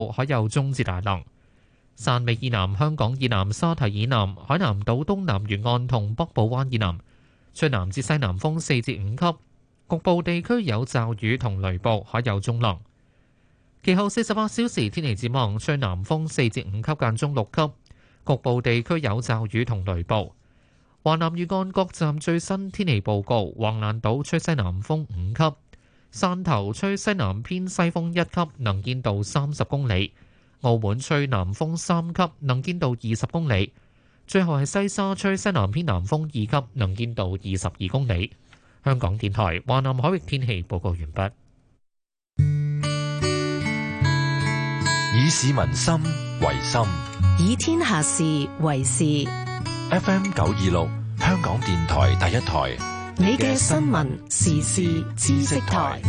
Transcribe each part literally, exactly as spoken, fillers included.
海有中至大浪。汕尾以南、香港以南、沙堤以南、海南島東南沿岸同北部灣以南吹南至西南風四至五級，局部地區有驟雨同雷暴，海有中浪。其後四十八小時天氣展望，吹南風四至五級間中六級，局部地區有驟雨同雷暴。華南沿岸各站最新天氣報告：橫瀾島吹西南風五級，汕頭吹西南偏西風一級，能見度三十公里；澳門吹南風三級，能見度二十公里。最後係西沙吹西南偏南風二級，能見度二十二公里。香港電台華南海域天氣報告完畢。 以市民心為心， 以天下事為事。 F M 九二六，香港電台第一台， 你嘅新聞時事知識台。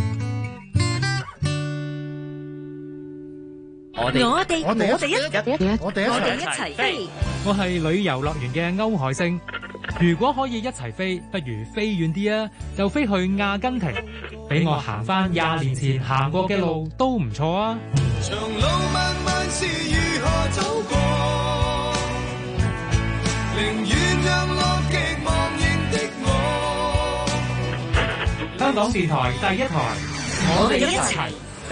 我哋我哋我哋我哋一一我哋我哋一一齊飛。 我係旅遊樂園嘅歐海星。如果可以一齊飛，不如飛遠啲啊！就飛去阿根廷，俾我行翻廿年前行過嘅路都唔錯啊！ 長路漫漫是如何走過，寧願讓樂極忘形的我。 香港電台第一台， 我哋一齊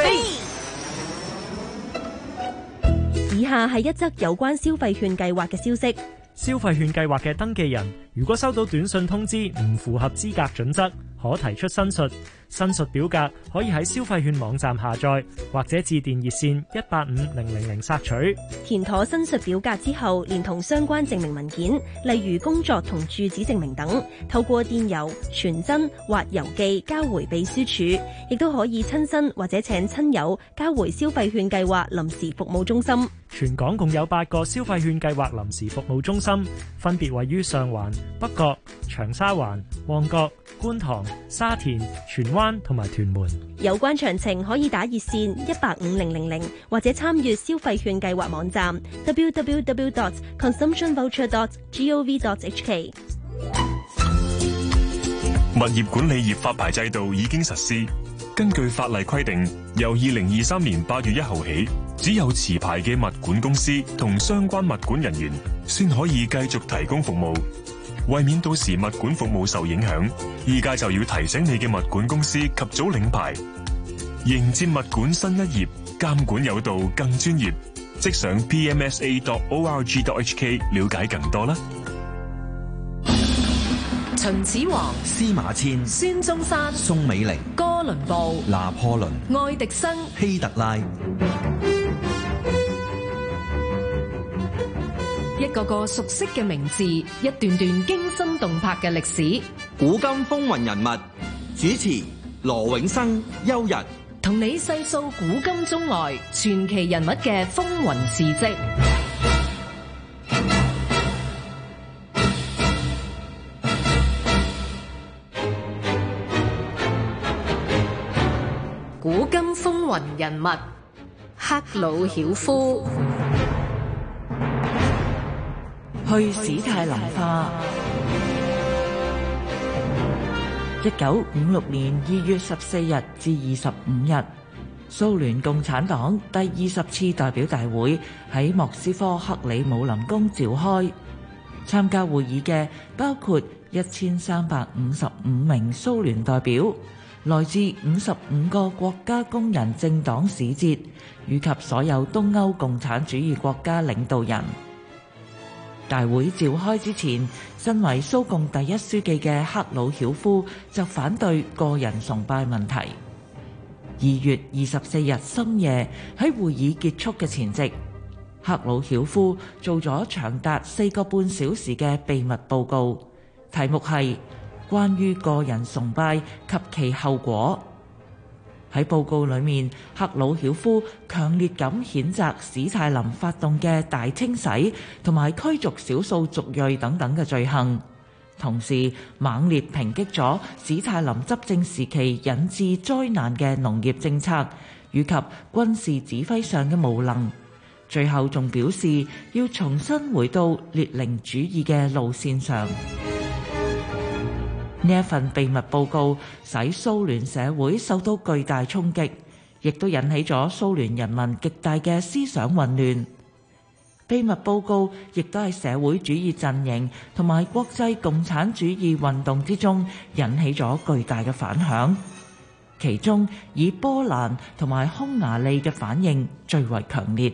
飛。 以下係一則有關消費券計劃嘅消息。 消費券計劃嘅登記人，如果收到短信通知唔符合資格準則，可提出申述。申述表格可以喺消費券網站下載，或者致電熱線一八五零零零索取。 填妥申述表格之後，連同相關證明文件，例如工作同住址證明等，透過電郵、傳真或郵寄交回秘書處，亦都可以親身或者請親友交回消費券計劃臨時服務中心。 全港共有八個消費券計劃臨時服務中心，分別位於上環、北角、長沙灣、旺角、觀塘、沙田、荃灣同埋屯門。 有關詳情可以打熱線一八五零零零，或者參閱消費券計劃網站 double-u double-u double-u dot consumption voucher dot gov dot h k。 物業管理業發牌制度已經實施。根據法例規定，由二零二三年八月一號起，只有持牌嘅物管公司同相關物管人員先可以繼續提供服務。為免到時物管服務受影響，依家就要提醒你嘅物管公司及早領牌，迎接物管新一頁，監管有道更專業。即上 p m s a dot org dot h k 了解更多啦。 秦始皇、 司馬遷、 孫中山、 宋美齡、 哥倫布、 拿破崙、 愛迪生、 希特拉， 一個個熟悉嘅名字，一段段驚心動魄嘅歷史。 古今風雲人物，主持羅永生、邱日， 同你細數古今中外傳奇人物嘅風雲事跡。古今風雲人物，克魯曉夫。 去史泰林化。一九五六年二月十四日至二十五日，蘇聯共產黨第二十次代表大會喺莫斯科克里姆林宮召開。參加會議嘅包括一千三百五十五名蘇聯代表，來自五十五個國家工人政黨使節，以及所有東歐共產主義國家領導人。大會召開之前，身為蘇共第一書記嘅克魯曉夫就反對個人崇拜問題。二月二十四日深夜，喺會議結束嘅前夕，克魯曉夫做咗長達四個半小時嘅秘密報告，題目係關於個人崇拜及其後果。喺報告裏面，克魯曉夫強烈咁譴責史泰林發動嘅大清洗同埋驅逐少數族裔等等嘅罪行，同時猛烈抨擊咗史泰林執政時期引致災難嘅農業政策以及軍事指揮上嘅無能。最後仲表示要重新回到列寧主義嘅路線上。呢一份秘密報告使蘇聯社會受到巨大衝擊， 亦都引起咗蘇聯人民極大嘅思想混亂。秘密報告亦都喺社會主義陣營同埋國際共產主義運動之中引起咗巨大嘅反響，其中以波蘭同埋匈牙利嘅反應最為強烈。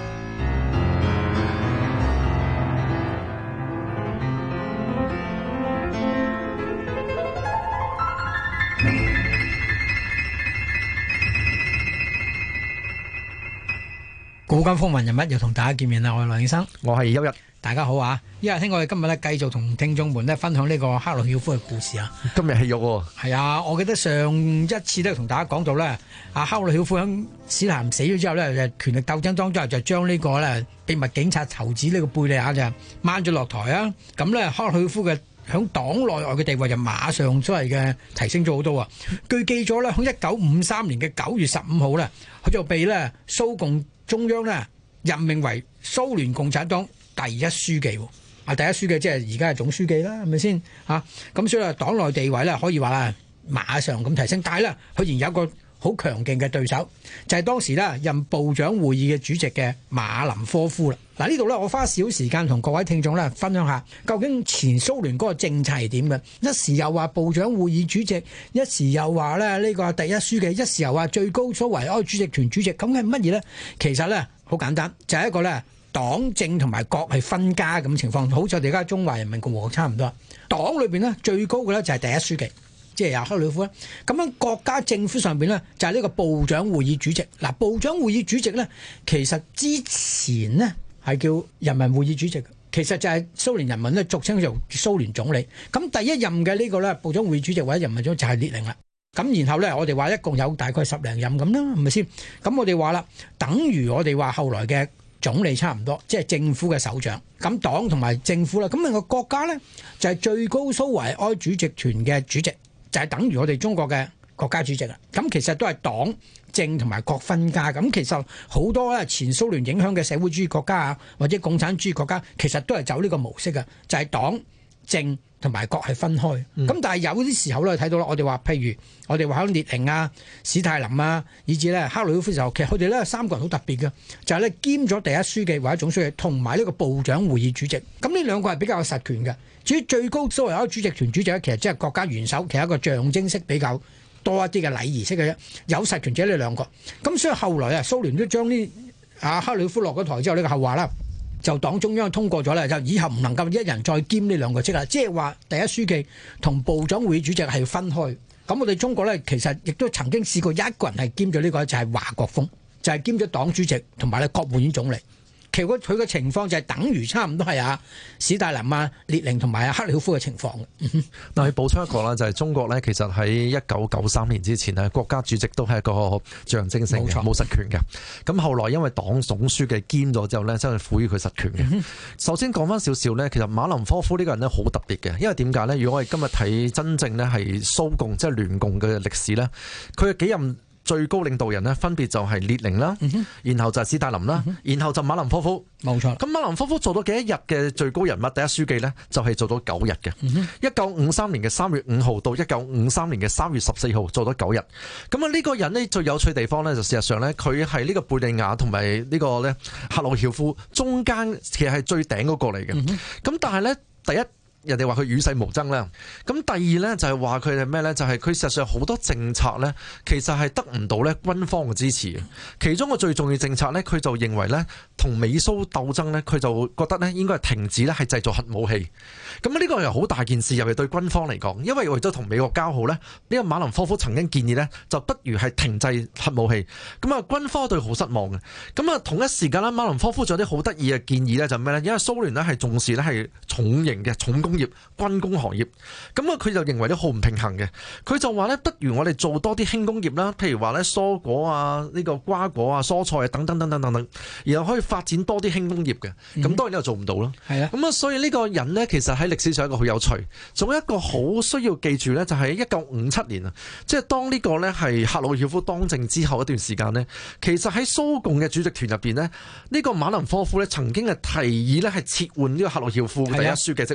古今風雲人物又同大家見面啦，我係梁醫生， 我係邱日， 大家好啊！因為聽我哋今日咧繼續同聽眾們咧分享呢個赫魯曉夫嘅故事啊。 今日戲肉喎， 係啊！我記得上一次咧同大家講到咧，阿赫魯曉夫喺史太林死咗之後咧，就權力鬥爭當中就將呢個咧秘密警察頭子呢個貝利亞就掹咗落台啊！咁咧赫魯曉夫嘅響黨內外嘅地位就馬上所謂嘅提升咗好多啊！據記咗咧，喺一九五三年嘅九月十五號咧，佢就被咧蘇共中央咧任命為蘇聯共產黨第一書記，啊第一書記即係而家係總書記啦，係咪先嚇？咁所以啊，黨內地位咧可以話啦馬上咁提升，但係咧佢仍有一個好強勁嘅對手，就係、是、當時咧任部長會議嘅主席嘅馬林科夫啦。嗱呢度咧，我花少時間同各位聽眾咧分享下，究竟前蘇聯嗰個政策係點嘅？一時又話部長會議主席，一時又話咧呢個第一書記，一時又話最高蘇維埃主席團主席，咁係乜嘢咧？其實咧好簡單，就係、是、一個咧黨政同埋國係分家咁情況，好似我哋而家中華人民共和國差唔多。黨裏邊咧最高嘅咧就係第一書記，即係阿赫魯曉夫啦。咁樣國家政府上邊咧就係呢個部長會議主席。嗱，部長會議主席咧其實之前呢係叫人民會議主席，其實就係蘇聯人民咧俗稱做蘇聯總理。咁第一任嘅呢個咧部長會議主席或者人民總理就係列寧啦。咁然後咧我哋話一共有大概十零任咁啦，係咪先？咁我哋話啦，等於我哋話後來嘅總理差唔多，即係政府嘅首長。咁黨同埋政府啦，咁另外國家咧就係最高蘇維埃主席團嘅主席，就係等於我哋中國嘅國家主席啦。咁其實都係黨政同埋國分家。咁其實好多咧前蘇聯影響嘅社會主義國家啊，或者共產主義國家，其實都係走呢個模式嘅，就係黨政同埋國係分開。咁、嗯、但係有啲時候咧睇到啦，我哋話譬如我哋話喺列寧啊、史太林啊，以至咧赫魯曉夫時候，其實佢哋咧三個人好特別嘅，就係咧兼咗第一書記或者總書記，同埋呢個部長會議主席。咁呢兩個係比較有實權嘅。至於最高蘇維埃主席團主席咧，其實即係國家元首，其實一個象徵式比較多一啲嘅禮儀式嘅啫。有實權者呢兩個。咁所以後來啊，蘇聯都將呢啊赫魯曉夫落咗台之後呢、呢個後話啦。就黨中央通過咗咧，就以後唔能夠一人再兼呢兩個職啦，即係話第一書記同部長會議主席係要分開。咁我哋中國咧，其實亦都曾經試過一個人係兼咗呢個，就係華國鋒，就係兼咗黨主席同埋咧國務院總理。其實佢嘅情況就係等於差唔多係啊史大林啊、列寧同埋啊赫魯曉夫嘅情況嘅。 嗱，補充一個啦，就係中國咧，其實喺一九九三年之前咧，國家主席都係一個象徵性嘅，冇實權嘅。咁後來因為黨總書記兼咗之後咧，真係賦予佢實權嘅。嗯、首先講翻少少咧，其實馬林科夫呢個人咧好特別嘅，因為點解咧？如果我哋今日睇真正咧係蘇共即係聯共嘅歷史咧，佢嘅幾任最高領導人呢，分別就係列寧啦、嗯，然後就係史太林啦、嗯，然後就馬林科夫。 冇錯。咁馬林科夫做到幾多日嘅最高人物第一書記呢？就係、是、做到九日嘅。一九五三年嘅三月五號到一九五三年嘅三月十四號做咗九日。咁啊呢個人呢，最有趣地方呢，就事實上呢，佢係呢個貝利亞同埋呢個咧赫魯曉夫中間，其實係最頂嗰個嚟嘅。咁、嗯、但係呢，第一。人哋話佢與世無爭啦，咁第二呢，就係話佢係咩呢？就係佢事實上好多政策呢，其實係得唔到呢軍方嘅支持。其中個最重要政策呢，佢就認為呢，同美蘇鬥爭呢，佢就覺得呢應該係停止呢係製造核武器。咁呢個又好大件事，尤其對軍方嚟講，因為為咗同美國交好呢，呢個馬林科夫曾經建議呢，就不如係停製核武器。咁啊，軍方對好失望嘅。咁啊，同一時間呢，馬林科夫仲有啲好得意嘅建議呢，就咩呢？因為蘇聯呢係重視呢係重型嘅重工業軍工行業，咁啊佢就認為咧好唔平衡嘅，佢就話咧不如我哋做多啲輕工業啦，譬如話咧蔬果啊、呢個瓜果啊、蔬菜啊等等等等等等，然後可以發展多啲輕工業嘅，咁、嗯、當然呢個做唔到啦。係啊，咁啊所以呢個人呢，其實喺歷史上一個好有趣，仲有一個好需要記住呢，就係一九五七年啊，即係當呢個呢係赫魯曉夫當政之後一段時間呢，其實喺蘇共嘅主席團入邊呢，呢、呢個馬林科夫呢曾經係提議呢係撤換呢個赫魯曉夫第一書記職位嘅。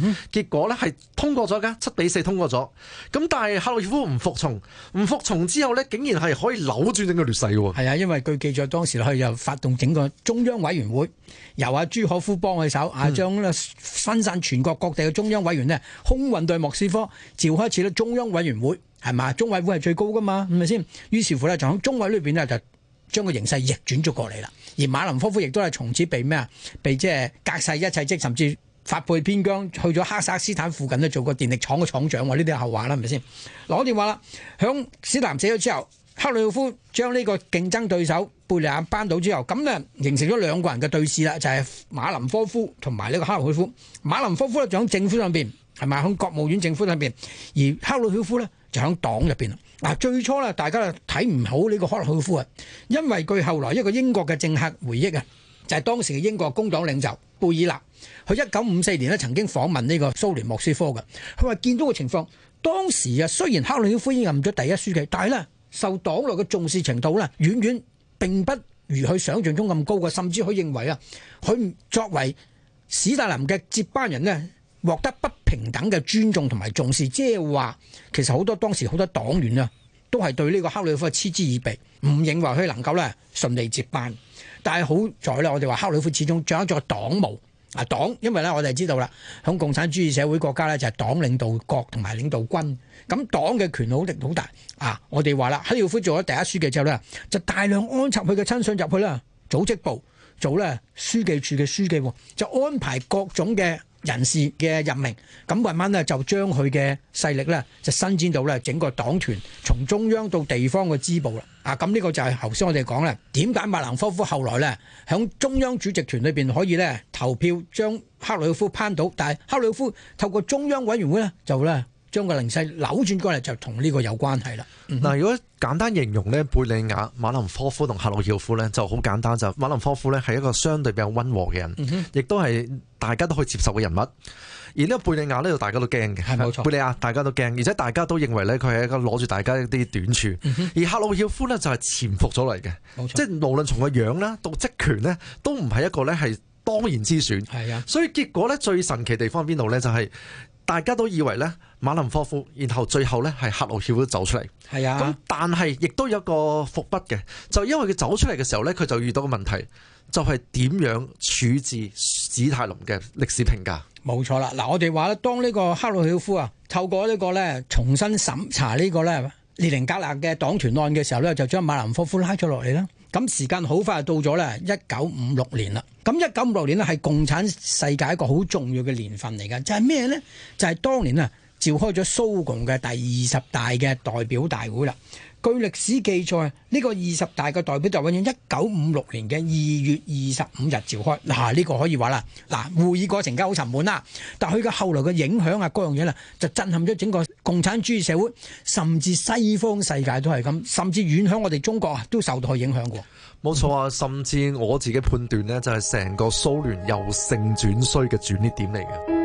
嗯、結果呢係通過咗嘅，七比四通過咗。咁但係赫魯曉夫唔服從，唔服從之後呢，竟然係可以扭轉整個劣勢嘅。 係啊，因為據記載當時佢又發動整個中央委員會，由阿朱可夫幫佢手，啊將咧分散全國各地嘅中央委員呢空運到莫斯科，召開一次咧中央委員會，係嘛？中委會係最高噶嘛，係咪先？於是乎呢，就喺中委裏邊呢，就將個形勢逆轉咗過嚟啦。而馬林科夫亦都係從此被咩啊？被即係革逝一切，即甚至發配邊疆，去咗哈薩克斯坦附近咧做個電力廠嘅廠長。呢啲係後話啦，係咪先？嗱，我哋話啦，響史太林死咗之後，赫魯曉夫將呢個競爭對手貝利亞扳倒之後，咁呢形成咗兩個人嘅對峙啦，就係、是、馬林科夫同埋呢個赫魯曉夫。馬林科夫咧就喺政府上邊，係咪喺國務院政府上邊？而赫魯曉夫咧就喺黨入邊。嗱，最初咧大家睇唔好呢個赫魯曉夫啊，因為據後來一個英國嘅政客回憶啊，就係、是、當時嘅英國工黨領袖貝爾納，佢一九五四年咧曾經訪問呢個蘇聯莫斯科嘅，佢話見到嘅情況，當時啊雖然赫魯曉夫已經任咗第一書記，但係咧受黨內嘅重視程度咧，遠遠並不如佢想象中咁高嘅，甚至佢認為啊，佢作為史太林嘅接班人呢，獲得不平等嘅尊重同埋重視，即係話其實好多當時好多黨員啊，都係對呢個赫魯曉夫嗤之以鼻，唔認為佢能夠咧順利接班。但係好在咧，我哋話赫魯曉夫始終掌握咗黨務啊，黨，因為咧我哋知道啦，響共產主義社會國家咧就係黨領導國同埋領導軍，咁黨嘅權力好大啊！我哋話啦，赫魯曉夫做咗第一書記之後咧，就大量安插佢嘅親信入去啦，組織部做咧書記處嘅書記，就安排各種嘅人事嘅任命，咁慢慢咧就將佢嘅勢力咧就伸展到咧整個黨團，從中央到地方嘅支部啦。啊，咁呢個就係頭先我哋講咧，點解馬林科夫後來咧響中央主席團裏邊可以咧投票將赫魯曉夫扳倒，但係赫魯曉夫透過中央委員會咧就咧將個形勢扭轉過嚟，就同呢個有關係啦。 嗱、嗯，如果簡單形容咧，貝利亞、馬林科夫同赫魯曉夫咧就好簡單，就馬林科夫咧係一個相對比較溫和嘅人，亦、嗯、都係大家都可以接受嘅人物。而呢個貝利亞呢度大家都驚嘅，係冇錯。貝利亞大家都驚，而且大家都認為咧佢係一個攞住大家一啲短處。嗯、而赫魯曉夫呢就係潛伏咗嚟嘅，冇錯。即係無論從個樣啦到職權呢，都唔係一個咧係當然之選。係啊，所以結果咧最神奇地方喺邊度咧？就係、是、大家都以為咧馬林科夫，然後最後咧係赫魯曉夫走出嚟。係啊，咁但係亦都有一個伏筆嘅，就因為佢走出嚟嘅時候咧，佢就遇到個問題，就係、是、點樣處置史太林嘅歷史評價。冇錯啦，嗱，我哋話咧，當呢個赫魯曉夫啊透過呢個咧重新審查呢個咧列寧格勒嘅黨團案嘅時候咧，就將馬林科夫拉咗落嚟啦。咁時間好快到咗咧一九五六年啦。咁一九五六年呢係共產世界一個好重要嘅年份嚟㗎，就係咩呢？就係、是、當年啊召開咗蘇共嘅第二十大嘅代表大會啦。據歷史記載，呢、這個二十大嘅代表大會喺一九五六年嘅二月二十五日召開。嗱、啊，呢、這個可以話啦，嗱，會議過程梗係好沉悶啦，但佢嘅後來嘅影響啊，各樣嘢啦，就震撼咗整個共產主義社會，甚至西方世界都係咁，甚至遠響我哋中國啊，都受到佢影響過。冇錯啊，甚至我自己判斷呢，就係成個蘇聯由盛轉衰嘅轉捩點嚟嘅。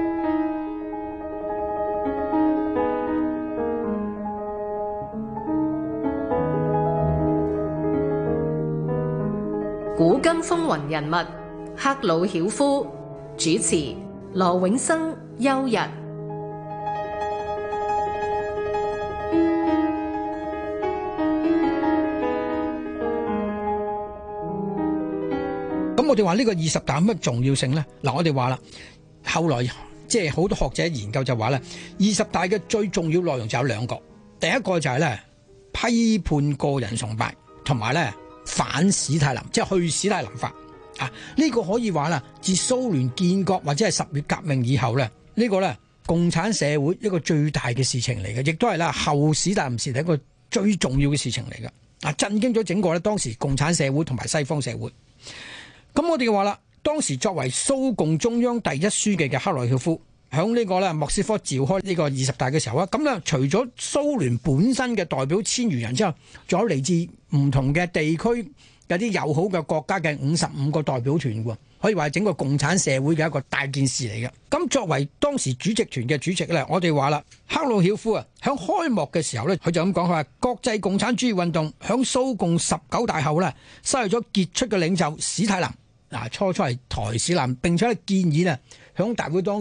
古今風雲人物，赫魯曉夫，主持羅永生、邱日。 咁我哋話呢個二十大有乜重要性呢？嗱，我哋話啦，後來即係好多學者研究就話咧，二十大嘅最重要內容就有兩個，第一個就係咧批判個人崇拜，同埋咧反史太林，即係去史太林法啊！呢、這個可以話啦，自蘇聯建國或者係十月革命以後咧，呢、這個咧共產社會一個最大嘅事情嚟嘅，亦都係啦後史太林時代一個最重要嘅事情嚟嘅啊！震驚咗整個咧當時共產社會同埋西方社會。咁我哋話啦，當時作為蘇共中央第一書記嘅赫魯曉夫，喺呢個咧莫斯科召開呢個二十大嘅時候啊，咁咧除咗蘇聯本身嘅代表千餘人之後，仲有嚟自唔同嘅地區有啲友好嘅國家嘅五十五個代表團喎，可以話係整個共產社會嘅一個大件事嚟嘅。咁作為當時主席團嘅主席咧，我哋話啦，赫魯曉夫啊，喺開幕嘅時候咧，佢就咁講，佢話國際共產主義運動喺蘇共十九大後咧，失去咗傑出嘅領袖史太林。嗱，初初係台史太林，並且建議咧，響大會當中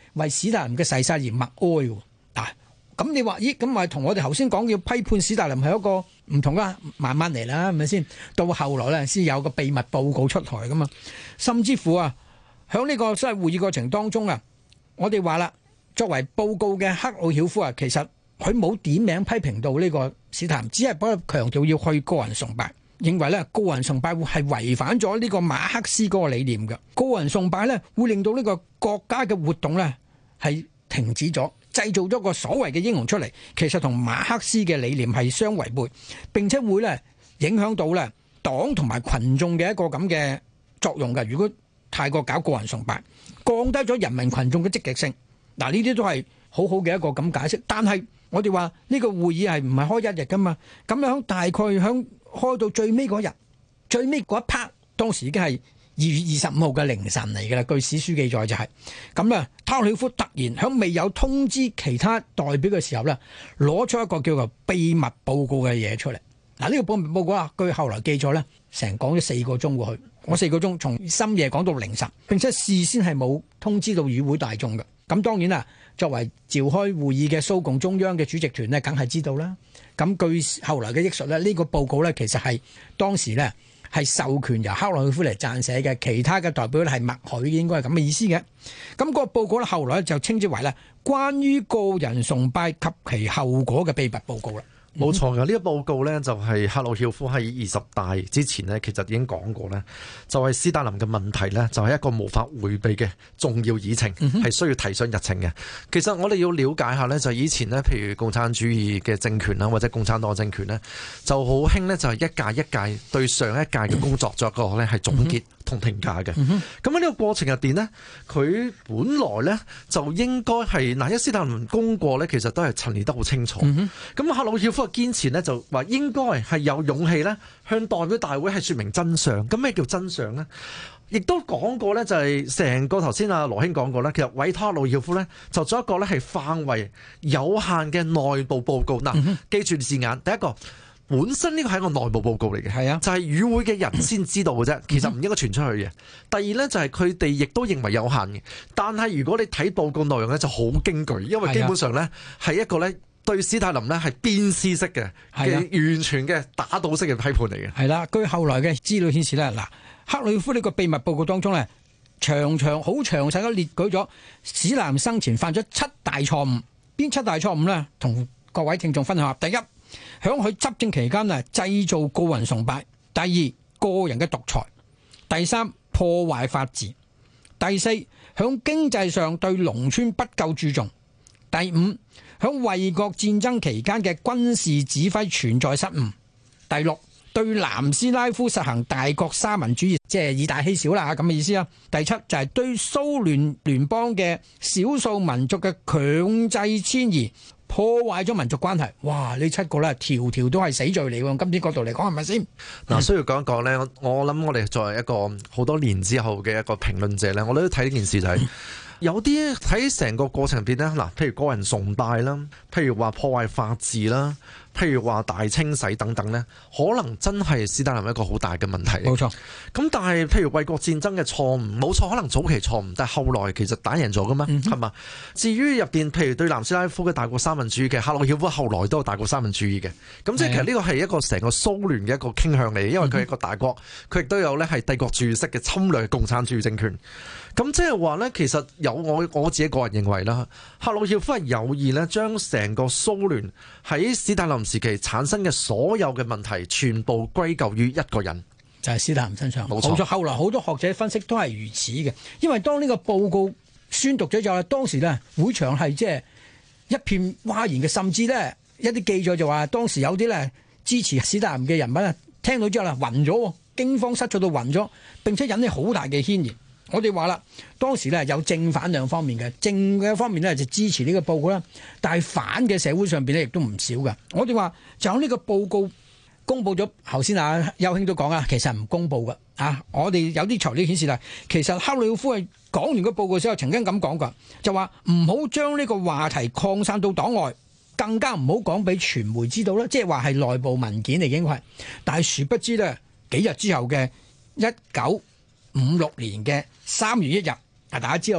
為史達林嘅逝世而默哀喎。嗱，咁你話咦？咁咪同我哋頭先講要批判史達林係一個唔同啦，慢慢嚟啦，係咪先？到後來咧先有個秘密報告出台噶嘛，甚至乎啊，喺呢個所謂會議過程當中啊，我哋話啦，作為報告嘅赫魯曉夫啊，其實佢冇點名批評到呢個史達林，只係幫佢強調要去個人崇拜，認為咧個人崇拜會係違反咗呢個馬克思嗰個理念嘅，個人崇拜咧會令到呢個國家嘅活動咧係停止咗，製造咗個所謂嘅英雄出嚟，其實同馬克思嘅理念係相違背，並且會咧影響到咧黨同埋群眾嘅一個咁嘅作用嘅。如果太過搞個人崇拜，降低咗人民群眾嘅積極性，嗱呢啲都係好好嘅一個咁解釋。但係我哋話呢個會議係唔係開一日噶嘛？咁樣大概響開到最尾嗰日，最尾嗰一 part， 當時已經係二月二十五號嘅凌晨嚟㗎啦。據史書記載就係咁啦。赫魯曉夫突然響未有通知其他代表嘅時候咧，攞出一個叫做秘密報告嘅嘢出嚟。嗱，呢個秘密報告啊，據後來記載咧，成講咗四個鐘過去，我四個鐘從深夜講到凌晨，並且事先係冇通知到與會大眾嘅。咁當然啦，作為召開會議嘅蘇共中央嘅主席團呢，梗係知道啦。咁據後來嘅憶述呢，呢個報告呢，其實係當時呢係授權由赫魯曉夫嚟撰寫嘅，其他嘅代表呢係默許，應該係咁嘅意思嘅。咁嗰個報告呢，後來就稱之為呢關於個人崇拜及其後果嘅秘密報告啦。 冇錯㗎，呢個報告呢，就係赫魯曉夫喺二十大之前呢，其實已經講過呢，就係斯大林嘅問題呢，就係一個無法迴避嘅重要議程，係需要提上日程嘅。其實我哋要了解下呢，就係以前呢，譬如共產主義嘅政權啦，或者共產黨政權呢，就好興呢，就係一屆一屆對上一屆嘅工作作一個呢係總結同評價嘅。咁喺呢個過程入邊呢，佢本來呢，就應該係嗱，一斯大林功過呢，其實都係陳列得好清楚。咁赫魯曉夫堅持呢，就話應該係有勇氣呢，向代表大會係說明真相。咁咩叫真相呢？亦都講過呢，就係成個頭先阿羅兄講過呢，其實委託赫魯曉夫呢，就做一個呢係範圍有限嘅內部報告。嗱、嗯，記住字眼，第一個本身呢個係一個內部報告嚟嘅，係啊，就係與會嘅人先知道嘅啫，其實唔應該傳出去嘅。第二呢，就係佢哋亦都認為有限嘅，但係如果你睇報告內容呢，就好驚懼，因為基本上呢係一個呢。對史太林呢係鞭屍式嘅，係完全嘅打倒式嘅批判嚟嘅。係啦，據後來嘅資料顯示呢，嗱，赫魯曉夫呢個秘密報告當中呢，長長好詳細咁列舉咗史太林生前犯咗七大錯誤。邊七大錯誤呢？同各位聽眾分享下。第一，響佢執政期間呢，製造個人崇拜；第二，個人嘅獨裁；第三，破壞法治；第四，響經濟上對農村不夠注重；第五，響衛國戰爭期間嘅軍事指揮存在失誤；第六，對南斯拉夫實行大國沙文主義，即係以大欺小啦咁嘅意思啊；第七就係對蘇聯聯邦嘅少數民族嘅強制遷移，破壞咗民族關係。哇！呢七個咧，條條都係死罪嚟喎。今天角度嚟講係咪先？嗱，需要講一講呢，我諗我哋作為一個好多年之後嘅一個評論者呢，我都睇呢件事就係、是。有啲喺成個過程入邊呢，嗱，譬如個人崇拜啦，譬如話破壞法治啦，譬如話大清洗等等呢，可能真係斯大林一個好大嘅問題。冇錯。咁但係譬如衛國戰爭嘅錯誤，冇錯，可能早期錯誤，但係後來其實打贏咗噶嘛，係、嗯、嘛？至於入邊，譬如對南斯拉夫嘅大國三民主義嘅赫魯曉夫，後來都有大國三民主義嘅。咁即係其實呢個係一個成個蘇聯嘅一個傾向嚟，因為佢係一個大國，佢亦都有呢係帝國主義式嘅侵略共產主義政權。咁即係話呢，其實有我我自己個人認為啦，赫魯曉夫係有意呢將成個蘇聯喺史太林時期產生嘅所有嘅問題，全部歸咎於一個人，就係史太林身上。冇錯，後來好多學者分析都係如此嘅，因為當呢個報告宣讀咗之後，當時呢會場係即係一片嘩然嘅，甚至呢一啲記載就話，當時有啲呢支持史太林嘅人物啊，聽到之後呢暈咗，驚慌失措到暈咗，並且引起好大嘅牽連。我哋話啦，當時咧有正反兩方面嘅，正嘅方面咧就支持呢個報告啦，但係反嘅社會上邊咧亦都唔少㗎。我哋話就喺呢個報告公佈咗，頭先啊邱兄都講啊，其實唔公佈㗎啊！我哋有啲材料顯示啦，其實赫魯曉夫係講完個報告之後，曾經咁講過，就話唔好將呢個話題擴散到黨外，更加唔好講俾傳媒知道啦，即係話係內部文件嚟應該係。但係殊不知咧，幾日之後嘅一九五六年嘅三月一日，啊大家知道啦，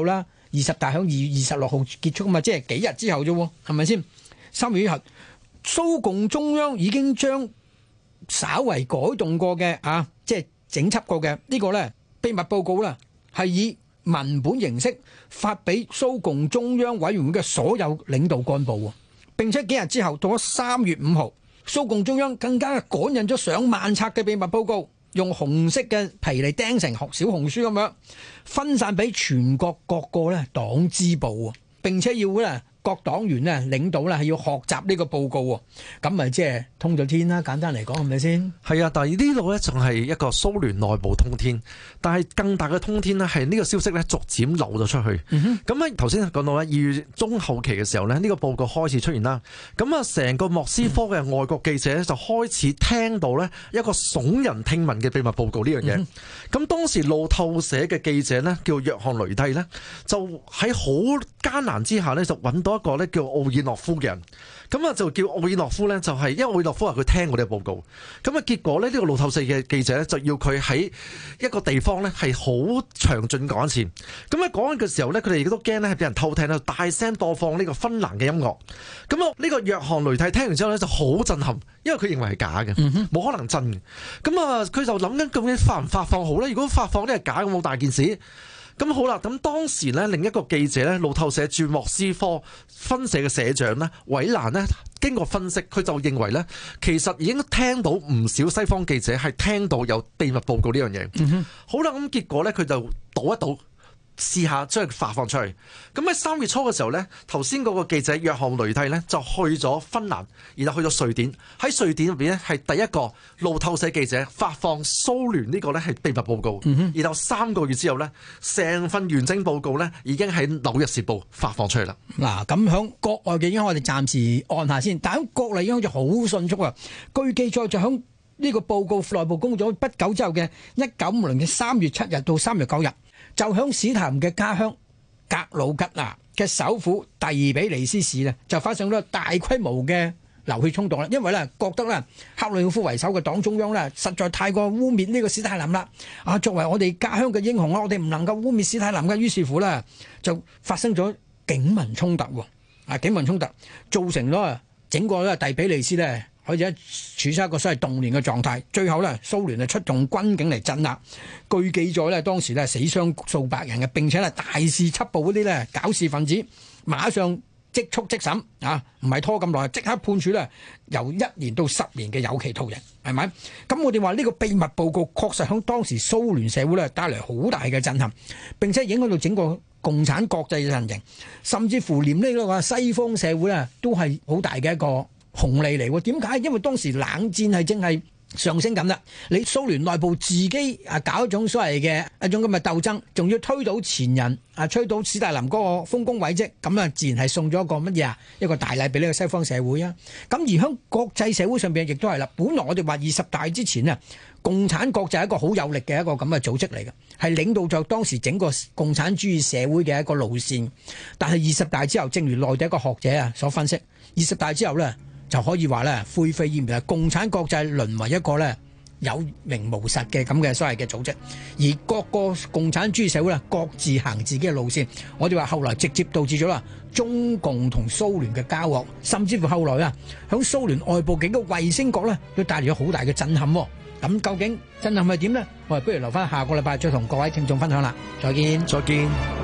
二十大響二月二十六號結束啊嘛，即係幾日之後啫喎，係咪先？三月一號，蘇共中央已經將稍為改動過嘅啊，即係整輯過嘅呢個咧秘密報告啦，係以文本形式發俾蘇共中央委員會嘅所有領導幹部，並且幾日之後到咗三月五號，蘇共中央更加趕印咗上萬冊嘅秘密報告，用紅色嘅皮嚟釘成小紅書咁樣，分散俾全國各個咧黨支部，並且要咧各黨員咧領導咧係要學習呢個報告，咁咪即係通咗天啦。簡單嚟講係咪先？ 係啊，但係呢度咧仲係一個蘇聯內部通天，但係更大嘅通天呢，係呢個消息咧逐漸流咗出去。咁喺頭先講到咧二月中後期嘅時候呢，呢、呢個報告開始出現啦。咁啊，成個莫斯科嘅外國記者咧就開始聽到呢一個聳人聽聞嘅秘密報告呢樣嘢。咁、嗯、當時路透社嘅記者呢，叫約翰雷蒂呢，就喺好艱難之下呢，就揾到一個咧叫奧爾諾夫嘅人，咁啊就叫奧爾諾夫咧，就係因為奧爾諾夫話佢聽過呢個報告，咁啊結果咧呢個路透社嘅記者咧就要佢喺一個地方咧係好詳盡講一次，咁喺講嘅時候咧佢哋亦都驚咧係俾人偷聽咧，大聲播放呢個芬蘭嘅音樂，咁啊呢個約翰雷蒂聽完之後咧就好震撼，因為佢認為係假嘅，冇可能真嘅，咁啊佢就諗緊究竟發唔發放好咧？如果發放呢係假咁，冇大件事。咁好啦，咁當時咧另一個記者咧，路透社駐莫斯科分社嘅社長咧，韋蘭呢，經過分析，佢就認為咧，其實已經聽到唔少西方記者係聽到有秘密報告呢樣嘢。嗯、好啦，咁結果咧佢就賭一賭。試下將佢發放出去。咁喺三月初嘅時候呢，頭先嗰個記者約翰雷蒂呢就去咗芬蘭，然後去咗瑞典。喺瑞典入邊呢，係第一個路透社記者發放蘇聯呢個呢係秘密報告。嗯、然後三個月之後呢，成份完整報告呢已經喺紐約時報發放出去啦。 嗱，咁響國外嘅影響我哋暫時按下先，但喺國內影響就好迅速啊！據記載就響呢個報告內部公咗不久之後嘅一九五零年嘅三月七日到三月九日。就響史太林嘅家鄉格魯吉亞嘅首府第比利斯市呢，就發生咗大規模嘅流血衝動啦。因為咧覺得咧克魯曉夫為首嘅黨中央咧實在太過污蔑呢個史太林啦。啊，作為我哋家鄉嘅英雄啊，我哋唔能夠污蔑史太林嘅。於是乎咧就發生咗警民衝突喎。啊，警民衝突造成咗整個咧第比利斯咧佢就處於一個所謂動亂嘅狀態，最後咧蘇聯就出動軍警嚟鎮壓。據記載咧，當時咧死傷數百人嘅，並且咧大肆緝捕嗰啲咧搞事分子，馬上即速即審啊，唔係拖咁耐，即刻判處咧由一年到十年嘅有期徒刑，係咪？咁我哋話呢個秘密報告確實響當時蘇聯社會咧帶嚟好大嘅震撼，並且影響到整個共產國際嘅陣營，甚至乎連呢個話西方社會咧都係好大嘅一個紅利嚟喎。點解？因為當時冷戰係正係上升緊啦，你蘇聯內部自己啊搞一種所謂嘅一種咁嘅鬥爭，仲要推倒前人啊，推倒史達林嗰個豐功偉績，咁啊自然係送咗一個乜嘢啊？一個大禮俾呢個西方社會啊！咁而喺國際社會上邊亦都係啦。本來我哋話二十大之前啊，共產國際係一個好有力嘅一個咁嘅組織嚟嘅，係領導咗當時整個共產主義社會嘅一個路線。但係二十大之後，正如內地一個學者啊所分析，二十大之後呢，就可以話咧灰飛煙滅，共產國際淪為一個咧有名無實嘅咁嘅所謂嘅組織，而各個共產主義社會咧各自行自己嘅路線。我哋話後來直接導致咗啦中共同蘇聯嘅交惡，甚至乎後來啊響蘇聯外部幾個衛星國咧都帶嚟咗好大嘅震撼。咁究竟震撼係點呢？我哋不如留翻下個禮拜再同各位聽眾分享啦。再見， 再見。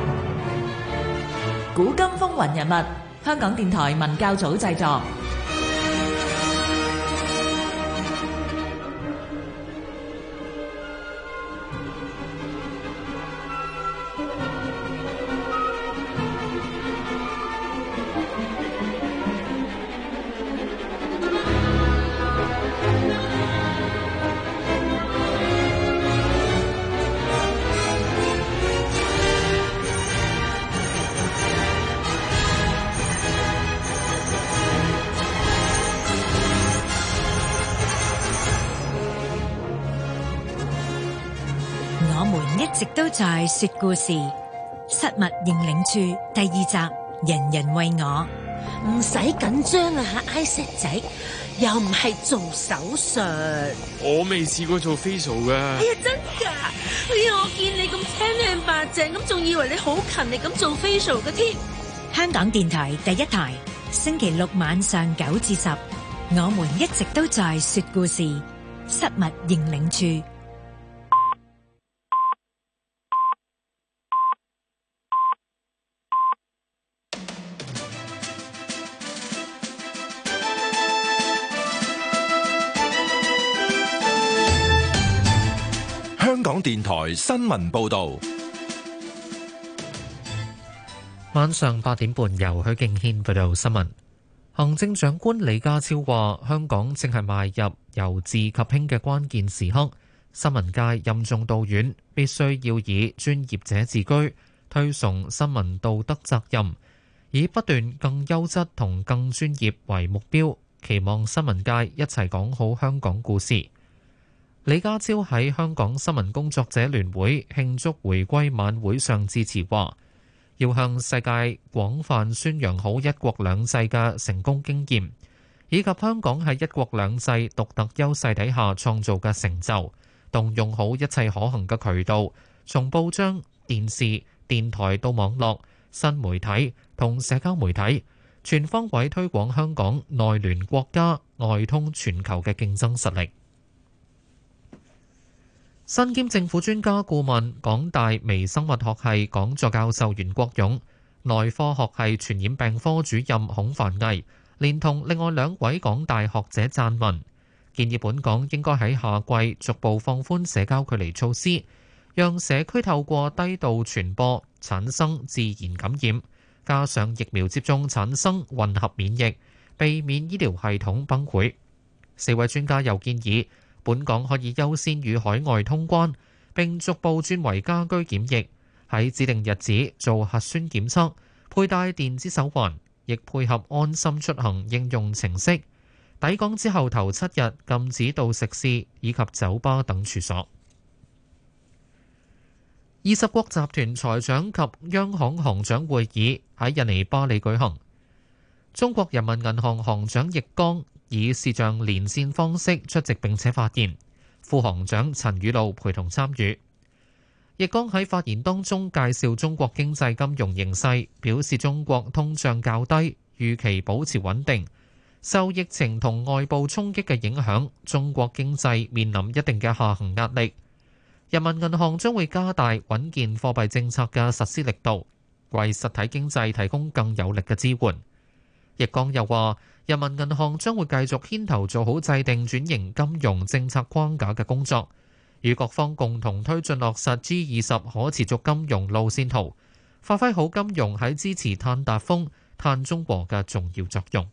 古今風雲人物，香港電台文教組製作。 一直都在說故事，失物認領處第二集，人人為我。 唔使緊張啊，Isaac仔， 又唔係做手術。 我未試過做 facial 噶。 哎呀，真噶！哎呀，我見你咁青靚白淨，咁仲以為你好勤力咁做 facial 嘅添。 香港電台第一台，星期六晚上九至十，我們一直都在說故事。失物認領處。 香港電台新聞報道， 晚上八點半由許敬軒報道新聞。行政長官李家超話：香港正係邁入由治及興嘅關鍵時刻，新聞界任重道遠，必須要以專業者自居，推崇新聞道德責任，以不斷更優質同更專業為目標，期望新聞界一齊講好香港故事。李家超喺香港新聞工作者聯會慶祝回歸晚會上致辭話，要向世界廣泛宣揚好一國兩制嘅成功經驗，以及香港喺一國兩制獨特優勢底下創造嘅成就，動用好一切可行嘅渠道，從報章、電視、電台到網絡、新媒體同社交媒體，全方位推廣香港內聯國家、外通全球嘅競爭實力。身兼政府專家顧問、港大微生物學系講座教授袁國勇、內科學系傳染病科主任孔繁毅，連同另外兩位港大學者撰文，建議本港應該喺夏季逐步放寬社交距離措施，讓社區透過低度傳播產生自然感染，加上疫苗接種產生混合免疫，避免醫療系統崩潰。四位專家又建議，本港可以優先與海外通關，並逐步轉為家居檢疫，喺指定日子做核酸檢測，佩戴電子手環，亦配合安心出行應用程式。抵港之後頭七日禁止到食肆以及酒吧等處所。二十國集團財長及央行行長會議喺印尼巴里舉行，中國人民銀行行長易綱以視像連線方式出席並且發言，副行長陳雨露陪同參與。易綱喺發言當中介紹中國經濟金融形勢，表示中國通脹較低，預期保持穩定。受疫情同外部衝擊嘅影響，中國經濟面臨一定嘅下行壓力。人民銀行將會加大穩健貨幣政策嘅實施力度，為實體經濟提供更有力嘅支援。易綱又話，人民銀行將會繼續牽頭做好制定轉型金融政策框架嘅工作，與各方共同推進落實 G 二十可持續金融路線圖，發揮好金融喺支持碳達峰、碳中和嘅重要作用。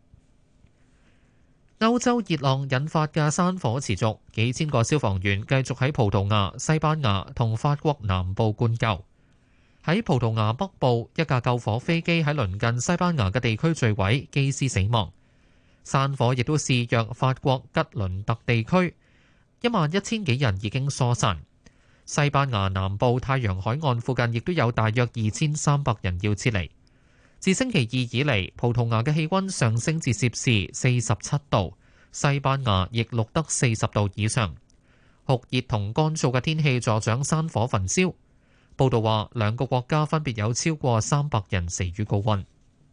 歐洲熱浪引發嘅山火持續，幾千個消防員繼續喺葡萄牙、西班牙同法國南部灌救。喺葡萄牙北部，一架救火飛機喺鄰近西班牙嘅地區墜毀，機師死亡。山火亦都肆虐法國吉倫特地區，一萬一千幾人已經疏散。西班牙南部太陽海岸附近亦都有大約二千三百人要撤離。自星期二以嚟，葡萄牙嘅氣溫上升至攝氏四十七度，西班牙亦錄得四十度以上。酷熱同乾燥嘅天氣助長山火焚燒。報道話，兩個國家分別有超過三百人死於高溫。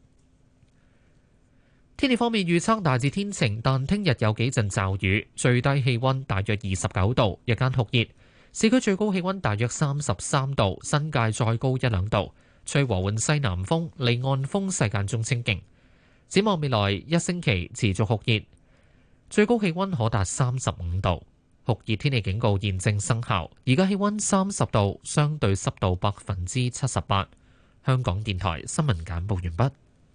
天氣方面預測大致天晴，但聽日有幾陣驟雨，最低氣溫大約二十九度，日間酷熱，市區最高氣溫大約三十三度，新界再高一兩度。吹和緩西南風，離岸風勢間中清勁。展望未來一星期持續酷熱，最高氣溫可達三十五度。酷熱天氣警告現正生效。而家氣溫三十度，相對濕度百分之七十八。香港電台新聞簡報完畢。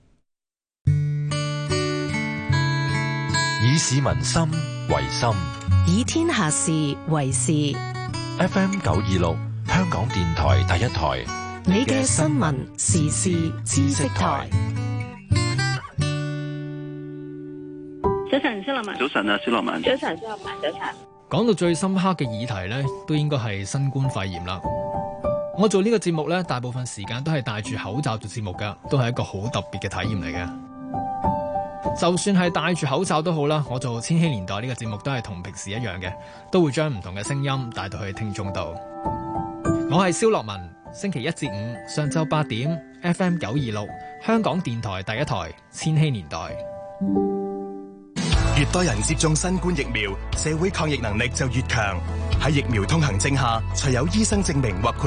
以市民心為心， 以天下事為事。 F M 九二六，香港電台第一台。 你嘅新聞時事知識台。 早晨，蕭樂文。 早晨啊，蕭樂文。 早晨，蕭樂文。早晨。 講到最深刻嘅議題呢，都應該係新冠肺炎啦。我做呢個節目呢，大部分時間都係戴住口罩做節目噶，都係一個好特別嘅體驗嚟嘅。 就算係戴住口罩都好啦，我做千禧年代呢個節目都係同平時一樣嘅，都會將唔同嘅聲音帶到去聽眾度。我係蕭樂文，星期一至五上晝八點 F M 九二六香港電台第一台千禧年代。 越多人接種新冠疫苗，社會抗疫能力就越強。喺疫苗通行證下，除有醫生證明或配